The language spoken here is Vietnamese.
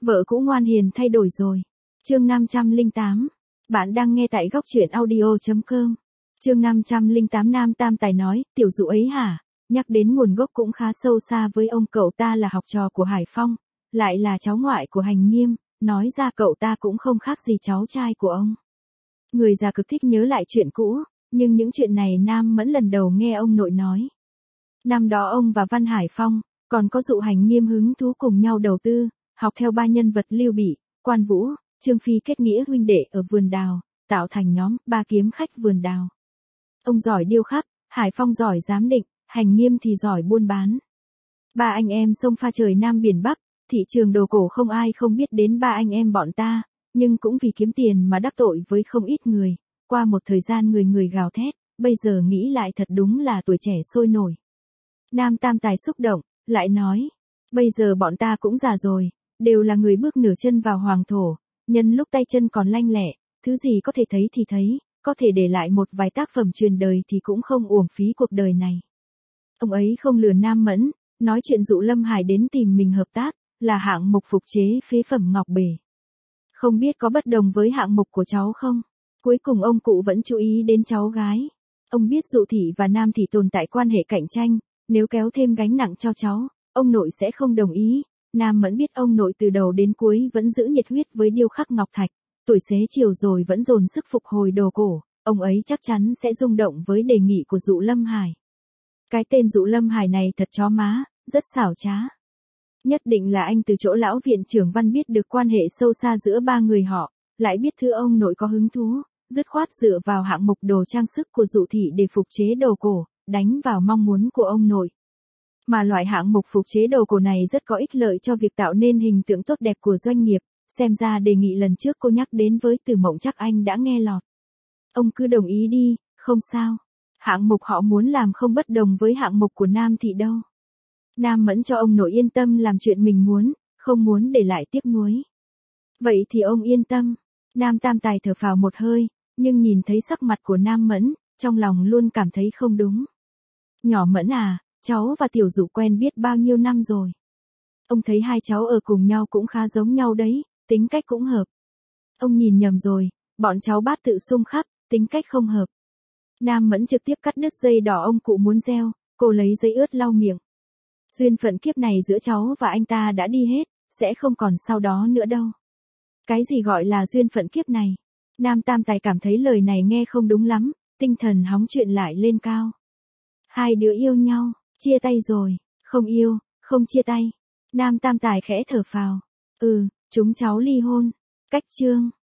Vợ cũ ngoan hiền thay đổi rồi. Chương 508. Bạn đang nghe tại góc truyện audio.com. Chương 508. Nam Tam Tài nói, tiểu dụ ấy hả? Nhắc đến nguồn gốc cũng khá sâu xa với ông, cậu ta là học trò của Hải Phong, lại là cháu ngoại của Hành Nghiêm, nói ra cậu ta cũng không khác gì cháu trai của ông. Người già cực thích nhớ lại chuyện cũ, nhưng những chuyện này Nam Mẫn lần đầu nghe ông nội nói. Năm đó ông và Văn Hải Phong, còn có dụ Hành Nghiêm hứng thú cùng nhau đầu tư, học theo ba nhân vật Lưu Bị, Quan Vũ, Trương Phi kết nghĩa huynh đệ ở vườn đào, tạo thành nhóm ba kiếm khách vườn đào. Ông giỏi điêu khắc, Hải Phong giỏi giám định, Hành Nghiêm thì giỏi buôn bán. Ba anh em sông pha trời Nam biển Bắc, thị trường đồ cổ không ai không biết đến ba anh em bọn ta, nhưng cũng vì kiếm tiền mà đắc tội với không ít người. Qua một thời gian người người gào thét, bây giờ nghĩ lại thật đúng là tuổi trẻ sôi nổi. Nam Tam Tài xúc động, lại nói, bây giờ bọn ta cũng già rồi, đều là người bước nửa chân vào hoàng thổ, nhân lúc tay chân còn lanh lẹ, thứ gì có thể thấy thì thấy, có thể để lại một vài tác phẩm truyền đời thì cũng không uổng phí cuộc đời này. Ông ấy không lừa Nam Mẫn, nói chuyện dụ Lâm Hải đến tìm mình hợp tác, là hạng mục phục chế phế phẩm ngọc bể. Không biết có bất đồng với hạng mục của cháu không? Cuối cùng ông cụ vẫn chú ý đến cháu gái. Ông biết dụ thị và Nam thị tồn tại quan hệ cạnh tranh, nếu kéo thêm gánh nặng cho cháu, ông nội sẽ không đồng ý. Nam Mẫn biết ông nội từ đầu đến cuối vẫn giữ nhiệt huyết với điêu khắc ngọc thạch, tuổi xế chiều rồi vẫn dồn sức phục hồi đồ cổ, ông ấy chắc chắn sẽ rung động với đề nghị của dụ Lâm Hải. Cái tên dụ Lâm Hải này thật chó má, rất xảo trá. Nhất định là anh từ chỗ lão viện trưởng Văn biết được quan hệ sâu xa giữa ba người họ, lại biết thứ ông nội có hứng thú, dứt khoát dựa vào hạng mục đồ trang sức của dụ thị để phục chế đồ cổ, đánh vào mong muốn của ông nội. Mà loại hạng mục phục chế đồ cổ này rất có ích lợi cho việc tạo nên hình tượng tốt đẹp của doanh nghiệp, xem ra đề nghị lần trước cô nhắc đến với Từ Mộng chắc anh đã nghe lọt. Ông cứ đồng ý đi, không sao. Hạng mục họ muốn làm không bất đồng với hạng mục của Nam thị đâu. Nam Mẫn cho ông nội yên tâm làm chuyện mình muốn, không muốn để lại tiếc nuối. Vậy thì ông yên tâm. Nam Tam Tài thở phào một hơi, nhưng nhìn thấy sắc mặt của Nam Mẫn, trong lòng luôn cảm thấy không đúng. Nhỏ Mẫn à, cháu và tiểu dụ quen biết bao nhiêu năm rồi. Ông thấy hai cháu ở cùng nhau cũng khá giống nhau đấy, tính cách cũng hợp. Ông nhìn nhầm rồi, bọn cháu bát tự xung khắc, tính cách không hợp. Nam Mẫn trực tiếp cắt đứt dây đỏ ông cụ muốn gieo, cô lấy giấy ướt lau miệng. Duyên phận kiếp này giữa cháu và anh ta đã đi hết, sẽ không còn sau đó nữa đâu. Cái gì gọi là duyên phận kiếp này? Nam Tam Tài cảm thấy lời này nghe không đúng lắm, tinh thần hóng chuyện lại lên cao. Hai đứa yêu nhau, chia tay rồi, không yêu, không chia tay. Nam Tam Tài khẽ thở phào. Chúng cháu ly hôn. Cách chương.